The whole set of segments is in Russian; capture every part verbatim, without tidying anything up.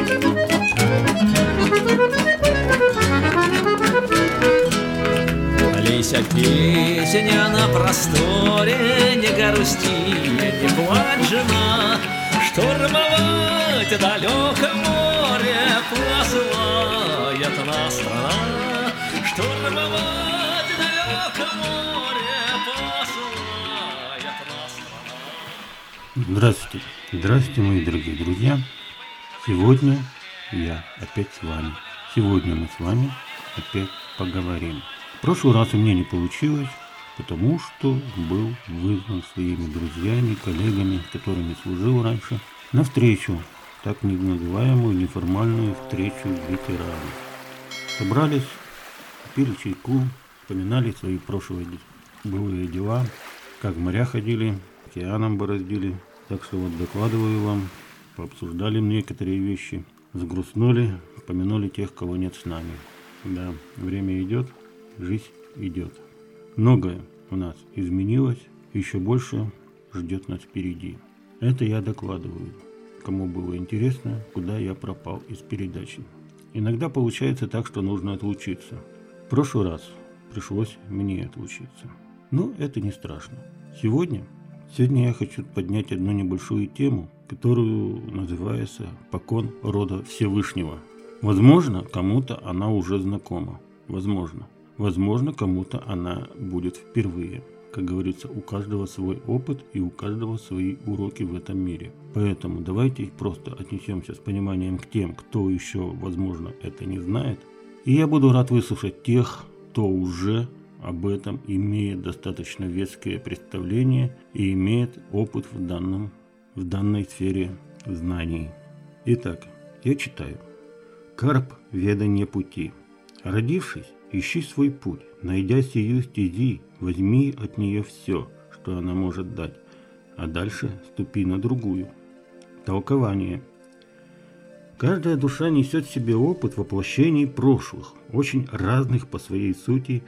Лися, песня на просторе, не грусти, не плачь, жена. Штурмовать далеко море посылает нас страна. Штурмовать далеко море посылает нас страна. Здравствуйте, здравствуйте, мои дорогие друзья. Сегодня я опять с вами. Сегодня мы с вами опять поговорим. В прошлый раз у меня не получилось, потому что был вызван своими друзьями, коллегами, с которыми служил раньше, на встречу, так называемую неформальную встречу ветеранов. Собрались, пили чайку, вспоминали свои прошлые былые дела, как в моря ходили, океаном бороздили. Так что вот докладываю вам, пообсуждали некоторые вещи, загрустнули, вспомянули тех, кого нет с нами. Да, время идет. Жизнь идет. Многое у нас изменилось, еще больше ждет нас впереди. Это я докладываю. Кому было интересно, куда я пропал из передачи. Иногда получается так, что нужно отлучиться. В прошлый раз пришлось мне отлучиться. Но это не страшно. Сегодня, сегодня я хочу поднять одну небольшую тему, которую называется «Покон рода Всевышнего». Возможно, кому-то она уже знакома. Возможно. Возможно, кому-то она будет впервые. Как говорится, у каждого свой опыт и у каждого свои уроки в этом мире. Поэтому давайте просто отнесемся с пониманием к тем, кто еще, возможно, это не знает. И я буду рад выслушать тех, кто уже об этом имеет достаточно веское представление и имеет опыт в, данном, в данной сфере знаний. Итак, я читаю. «Карп веданье пути. Родившись, ищи свой путь, найдя сию стези, возьми от нее все, что она может дать, а дальше ступи на другую». Толкование. Каждая душа несет в себе опыт воплощений прошлых, очень разных по своей сути,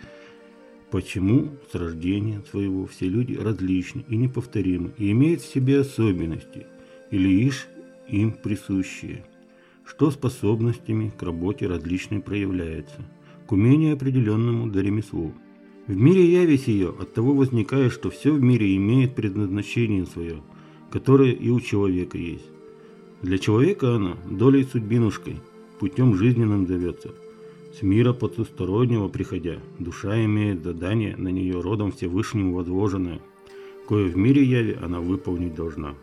почему с рождения своего все люди различны и неповторимы, и имеют в себе особенности, или лишь им присущие, что способностями к работе различной проявляется, к умению определенному до ремеслу. В мире явись ее, оттого возникает, что все в мире имеет предназначение свое, которое и у человека есть. Для человека она долей судьбинушкой, путем жизненным зовется. С мира потустороннего приходя, душа имеет задание на нее родом Всевышнему возложенное, кое в мире яви она выполнить должна.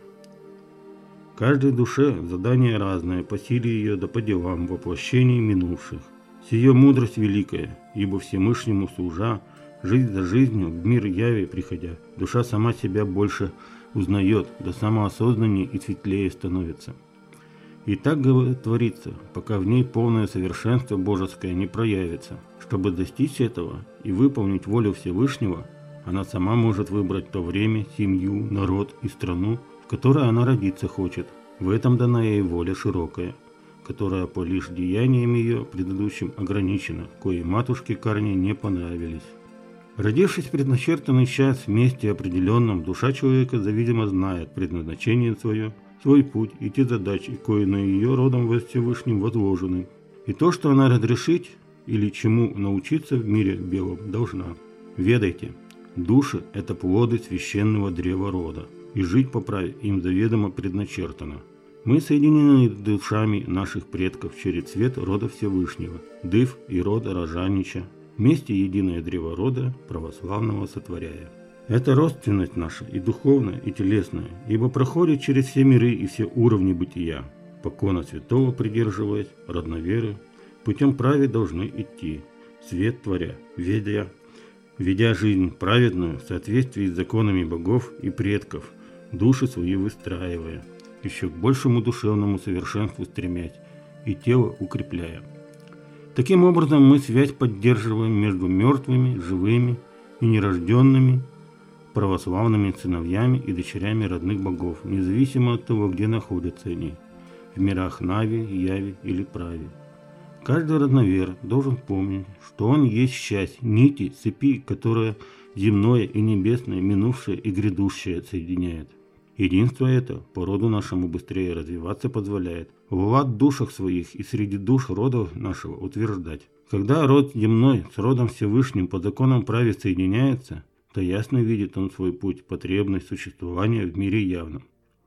Каждой душе задание разное, по силе ее да по делам воплощений минувших. Сие мудрость великая, ибо Всевышнему служа, жизнь за жизнью, в мир яви приходя, душа сама себя больше узнает, да самоосознаннее и светлее становится. И так творится, пока в ней полное совершенство божеское не проявится. Чтобы достичь этого и выполнить волю Всевышнего, она сама может выбрать то время, семью, народ и страну, в которой она родиться хочет. В этом дана ей воля широкая, которая по лишь деяниям ее предыдущим ограничена, кои матушке Карне не понравились. Родившись в предначертанный час в месте определенном, душа человека заведомо знает предназначение свое, свой путь и те задачи, кои на ее родом во Всевышнем возложены, и то, что она разрешить или чему научиться в мире белом должна. Ведайте, души – это плоды священного древа рода, и жить по праве им заведомо предначертано. Мы соединены душами наших предков через свет рода Всевышнего, дыв и рода Рожанича, вместе единое древо рода православного сотворяя. Это родственность наша и духовная, и телесная, ибо проходит через все миры и все уровни бытия. Покона святого придерживаясь, родноверы, путем праве должны идти, свет творя, ведя, ведя жизнь праведную в соответствии с законами богов и предков, души свои выстраивая, еще к большему душевному совершенству стремясь и тело укрепляя. Таким образом мы связь поддерживаем между мертвыми, живыми и нерожденными, православными сыновьями и дочерями родных богов, независимо от того, где находятся они, в мирах Нави, Яви или Прави. Каждый родновер должен помнить, что он есть часть нити, цепи, которая земное и небесное, минувшее и грядущее соединяет. Единство это по роду нашему быстрее развиваться позволяет, в лад душах своих и среди душ рода нашего утверждать. Когда род земной с родом Всевышним по законам праве соединяется, то ясно видит он свой путь, потребность существования в мире явном.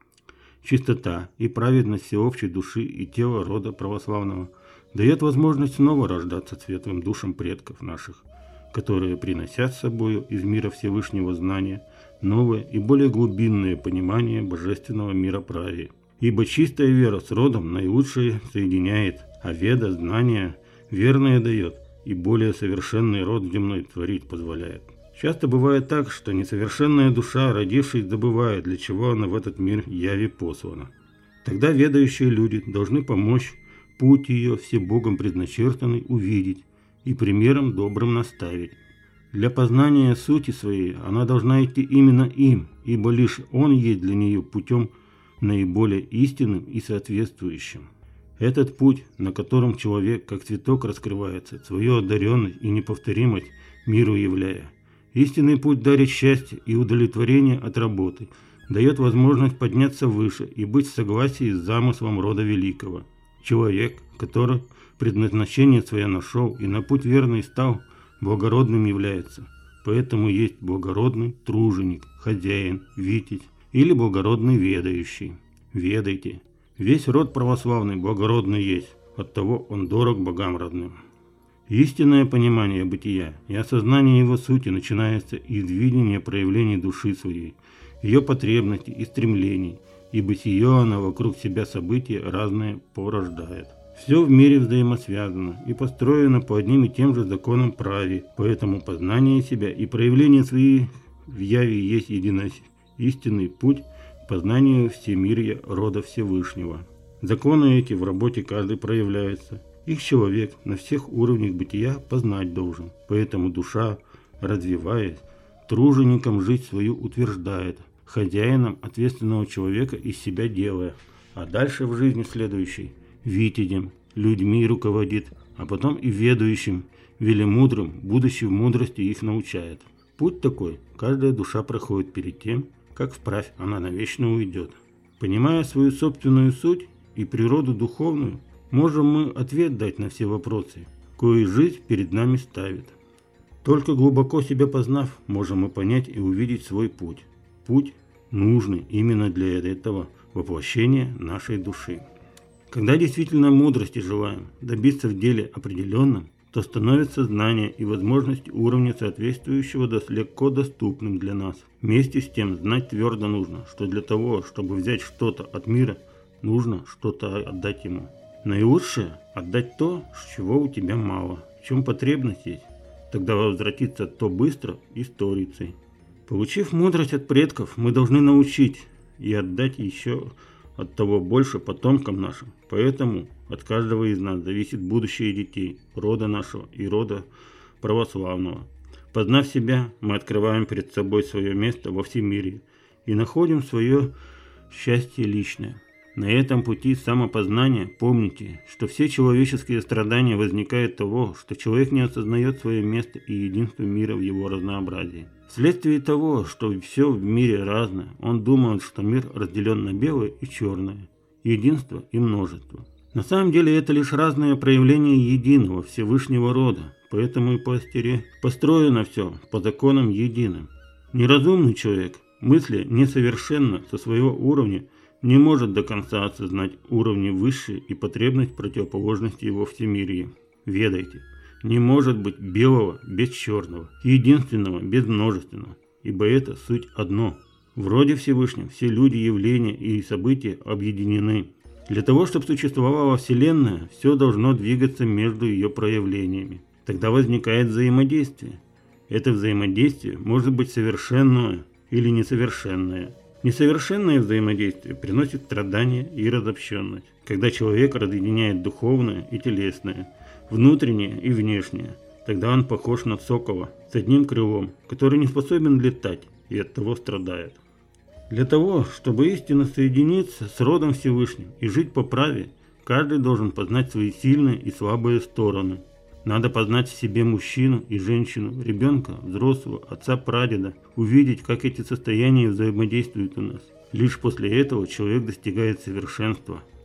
Чистота и праведность всеобщей души и тела рода православного дает возможность снова рождаться светлым душам предков наших, которые приносят с собою из мира Всевышнего знания новое и более глубинное понимание божественного мироправия. Ибо чистая вера с родом наилучшее соединяет, а веда знания верное дает и более совершенный род земной творить позволяет. Часто бывает так, что несовершенная душа, родившись, забывает, для чего она в этот мир яви послана. Тогда ведающие люди должны помочь путь ее все Богом предначертанный увидеть и примером добрым наставить. Для познания сути своей она должна идти именно им, ибо лишь он есть для нее путем наиболее истинным и соответствующим. Этот путь, на котором человек, как цветок, раскрывается, свою одаренность и неповторимость миру являя. Истинный путь дарит счастье и удовлетворение от работы, дает возможность подняться выше и быть в согласии с замыслом рода великого. Человек, который предназначение свое нашел и на путь верный стал, благородным является. Поэтому есть благородный труженик, хозяин, витязь или благородный ведающий. Ведайте, весь род православный благородный есть, оттого он дорог богам родным. Истинное понимание бытия и осознание его сути начинается из видения проявлений души своей, ее потребностей и стремлений, ибо сие она вокруг себя события разные порождает. Все в мире взаимосвязано и построено по одним и тем же законам праве, поэтому познание себя и проявление своих в яве есть единый истинный путь к познанию всемирья рода Всевышнего. Законы эти в работе каждый проявляются. Их человек на всех уровнях бытия познать должен, поэтому душа, развиваясь, тружеником жизнь свою утверждает, хозяином ответственного человека из себя делая, а дальше в жизни следующей витязем, людьми руководит, а потом и ведающим, велемудрым, будущей в мудрости их научает. Путь такой каждая душа проходит перед тем, как вправь она навечно уйдет. Понимая свою собственную суть и природу духовную, можем мы ответ дать на все вопросы, кои жизнь перед нами ставит. Только глубоко себя познав, можем мы понять и увидеть свой путь. Путь нужный именно для этого воплощения нашей души. Когда действительно мудрости желаем добиться в деле определенном, то становится знание и возможность уровня соответствующего легко доступным для нас. Вместе с тем знать твердо нужно, что для того, чтобы взять что-то от мира, нужно что-то отдать ему. Наилучшее – отдать то, чего у тебя мало, в чем потребность есть. Тогда возвратится то быстро и сторицей. Получив мудрость от предков, мы должны научить и отдать еще от того больше потомкам нашим. Поэтому от каждого из нас зависит будущее детей, рода нашего и рода православного. Познав себя, мы открываем перед собой свое место во всемирье и находим свое счастье личное. На этом пути самопознания помните, что все человеческие страдания возникают от того, что человек не осознает свое место и единство мира в его разнообразии. Вследствие того, что все в мире разное, он думает, что мир разделен на белое и черное, единство и множество. На самом деле это лишь разные проявления единого Всевышнего рода, поэтому и по астере построено все по законам единым. Неразумный человек, мысли несовершенно со своего уровня, не может до конца осознать уровни высшие и потребность противоположности его всемирья. Ведайте, не может быть белого без черного, единственного без множественного, ибо это суть одно. В роде Всевышнем все люди, явления и события объединены. Для того, чтобы существовала Вселенная, все должно двигаться между ее проявлениями. Тогда возникает взаимодействие. Это взаимодействие может быть совершенное или несовершенное. Несовершенное взаимодействие приносит страдания и разобщенность, когда человек разъединяет духовное и телесное, внутреннее и внешнее. Тогда он похож на сокола с одним крылом, который не способен летать и оттого страдает. Для того, чтобы истинно соединиться с родом Всевышним и жить по праве, каждый должен познать свои сильные и слабые стороны. Надо познать в себе мужчину и женщину, ребенка, взрослого, отца, прадеда, увидеть, как эти состояния взаимодействуют у нас. Лишь после этого человек достигает совершенства.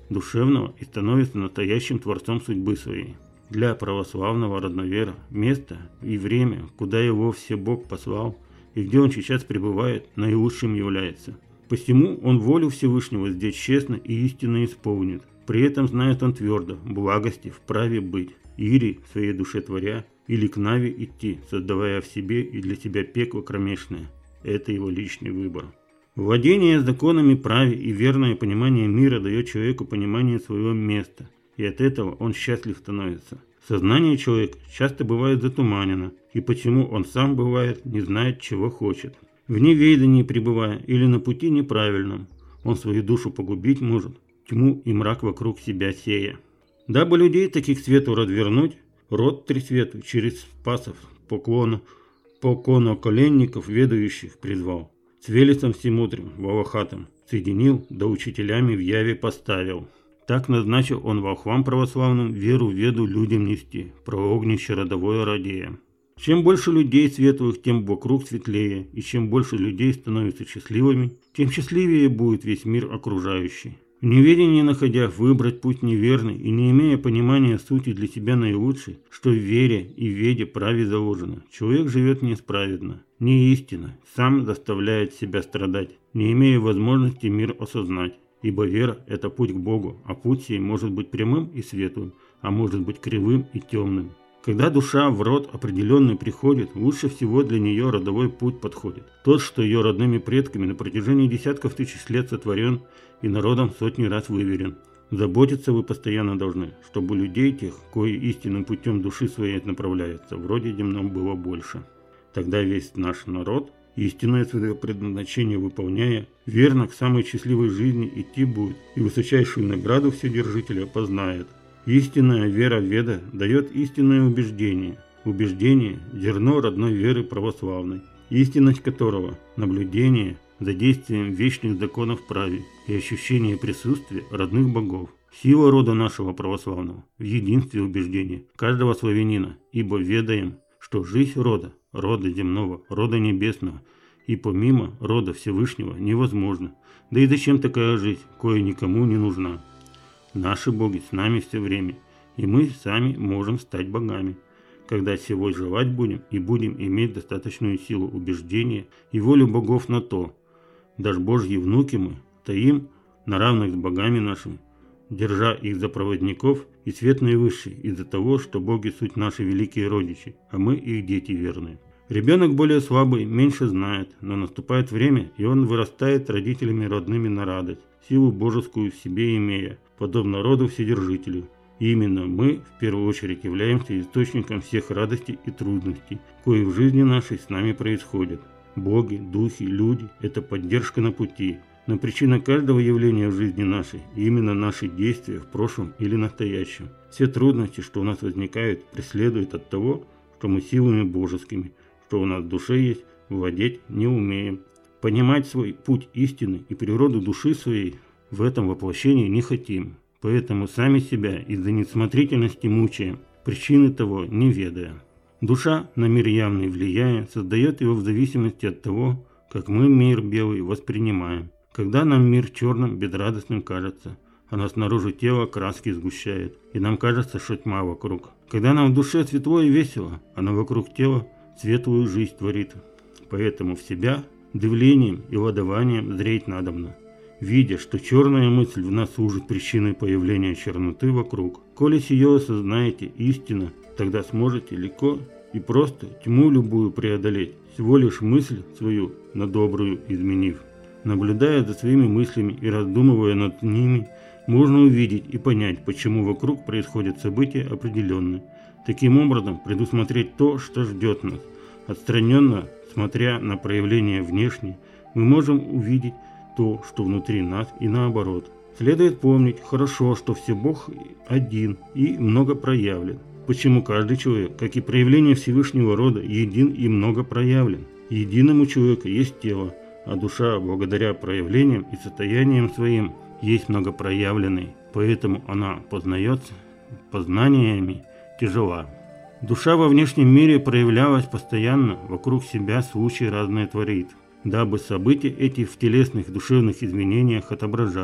душевного и становится настоящим творцом судьбы своей. Для православного родновера место и время, куда его все Бог послал, и где он сейчас пребывает, наилучшим является. Посему он волю Всевышнего здесь честно и истинно исполнит. При этом знает он твердо, благости вправе быть, ири в своей душе творя, или к Наве идти, создавая в себе и для себя пекло кромешное. Это его личный выбор. Владение законами праве и верное понимание мира дает человеку понимание своего места, и от этого он счастлив становится. Сознание человека часто бывает затуманено, и почему он сам бывает, не знает, чего хочет. В неведении пребывая или на пути неправильном, он свою душу погубить может, тьму и мрак вокруг себя сея. Дабы людей таких свету развернуть, род Трисвету через спасов поклону, покону коленников ведающих призвал, с Велесом Всемудрым, Волохатым, соединил, да учителями в яве поставил. Так назначил он волхвам православным веру веду людям нести, про огнище родовое радея. Чем больше людей светлых, тем вокруг светлее, и чем больше людей становятся счастливыми, тем счастливее будет весь мир окружающий. В неведении находя выбрать путь неверный и не имея понимания сути для себя наилучшей, что в вере и веде праве заложено, человек живет несправедно, неистинно, сам заставляет себя страдать, не имея возможности мир осознать. Ибо вера – это путь к Богу, а путь сей может быть прямым и светлым, а может быть кривым и темным. Когда душа в род определенный приходит, лучше всего для нее родовой путь подходит. Тот, что ее родными предками на протяжении десятков тысяч лет сотворен и народом сотни раз выверен. Заботиться вы постоянно должны, чтобы людей тех, кои истинным путем души своей направляются, в роде земном было больше. Тогда весь наш народ, истинное свое предназначение выполняя, верно к самой счастливой жизни идти будет, и высочайшую награду Вседержителя познает. Истинная вера Веда дает истинное убеждение. Убеждение – зерно родной веры православной, истинность которого – наблюдение за действием вечных законов праве и ощущение присутствия родных богов. Сила рода нашего православного в единстве убеждения каждого славянина, ибо ведаем, что жизнь рода, рода земного, рода небесного, и помимо рода Всевышнего невозможно. Да и зачем такая жизнь, кое никому не нужна? Наши боги с нами все время, и мы сами можем стать богами, когда всего желать будем и будем иметь достаточную силу убеждения и волю богов на то. Даже Божьи внуки мы, таим на равных с богами нашими, держа их за проводников и свет наивысший из-за того, что боги суть наши великие родичи, а мы их дети верные. Ребенок более слабый, меньше знает, но наступает время, и он вырастает родителями родными на радость, силу божескую в себе имея, подобно роду Вседержителю. И именно мы, в первую очередь, являемся источником всех радостей и трудностей, кои в жизни нашей с нами происходят. Боги, духи, люди – это поддержка на пути, но причина каждого явления в жизни нашей – именно наши действия в прошлом или настоящем. Все трудности, что у нас возникают, преследуют от того, что мы силами божескими, что у нас в душе есть, владеть не умеем. Понимать свой путь истины и природу души своей в этом воплощении не хотим. Поэтому сами себя из-за несмотрительности мучаем, причины того не ведая. Душа, на мир явный влияя, создает его в зависимости от того, как мы мир белый воспринимаем. Когда нам мир черным, безрадостным кажется, она снаружи тела краски сгущает, и нам кажется, что тьма вокруг. Когда нам в душе светло и весело, она вокруг тела светлую жизнь творит. Поэтому в себя дивлением и ладованием зреть надобно, видя, что черная мысль в нас служит причиной появления черноты вокруг. Коли сие осознаете истинно, тогда сможете легко и просто тьму любую преодолеть, всего лишь мысль свою на добрую изменив. Наблюдая за своими мыслями и раздумывая над ними, можно увидеть и понять, почему вокруг происходят события определенные. Таким образом, предусмотреть то, что ждет нас. Отстраненно, смотря на проявления внешние, мы можем увидеть то, что внутри нас, и наоборот. Следует помнить хорошо, что все Бог один и много проявлен. Почему каждый человек, как и проявление Всевышнего рода, един и много проявлен. Единым у человека есть тело, а душа, благодаря проявлениям и состояниям своим, есть многопроявленной, поэтому она познается познаниями тяжела. Душа во внешнем мире проявлялась постоянно, вокруг себя случаи разные творит, дабы события эти в телесных душевных изменениях отображались.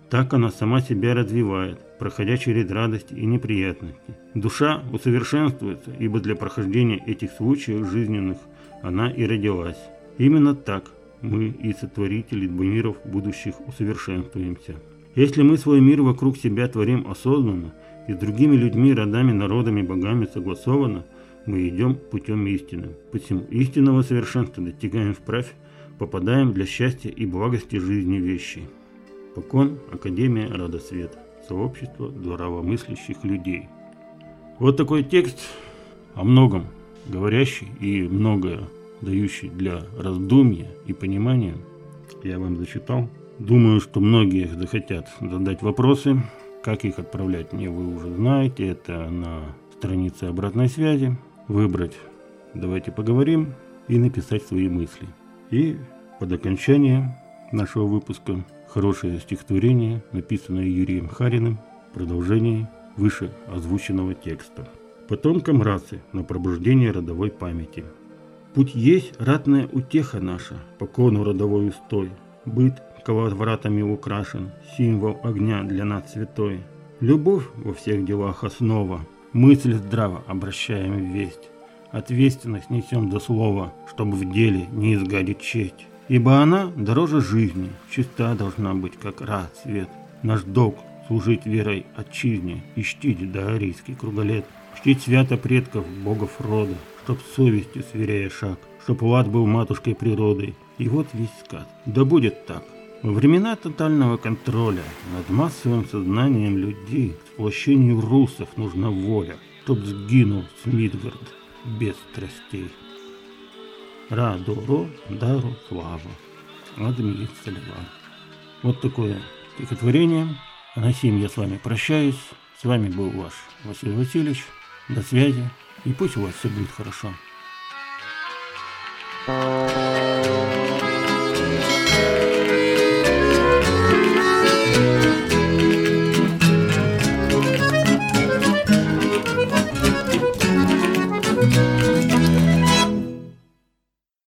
Так она сама себя развивает, проходя через радости и неприятности. Душа усовершенствуется, ибо для прохождения этих случаев жизненных она и родилась. Именно так мы и сотворители миров будущих усовершенствуемся. Если мы свой мир вокруг себя творим осознанно и с другими людьми, родами, народами, богами согласованно, мы идем путем истины. Посему истинного совершенства достигаем вправь, попадаем для счастья и благости жизни вещи. Покон, Академия Радосвет, сообщество здравомыслящих людей. Вот такой текст, о многом говорящий и многое дающий для раздумья и понимания, я вам зачитал. Думаю, что многие захотят задать вопросы. Как их отправлять, мне вы уже знаете. Это на странице обратной связи. Выбрать «Давайте поговорим» и написать свои мысли. И под окончание нашего выпуска хорошее стихотворение, написанное Юрием Хариным, продолжение выше озвученного текста. Потомкам расы на пробуждение родовой памяти. Путь есть ратная утеха наша, покону родовой устой. Быт коловратами украшен, символ огня для нас святой. Любовь во всех делах основа, мысль здраво обращаем в весть. Ответственность несем до слова, чтобы в деле не изгадить честь. Ибо она дороже жизни, чиста должна быть, как рассвет. Наш долг служить верой отчизне и чтить доарийский круголет. Чтить свято предков, богов рода, чтоб совестью сверяя шаг, чтоб лад был матушкой природой. И вот весь сказ. Да будет так. Во времена тотального контроля над массовым сознанием людей сплощению русов нужна воля, чтоб сгинул Смидгард без страстей. Радоро, дару, славу. Адмир Саливан. Вот такое стихотворение. А на сим я с вами прощаюсь. С вами был ваш Василий Васильевич. До связи. И пусть у вас все будет хорошо.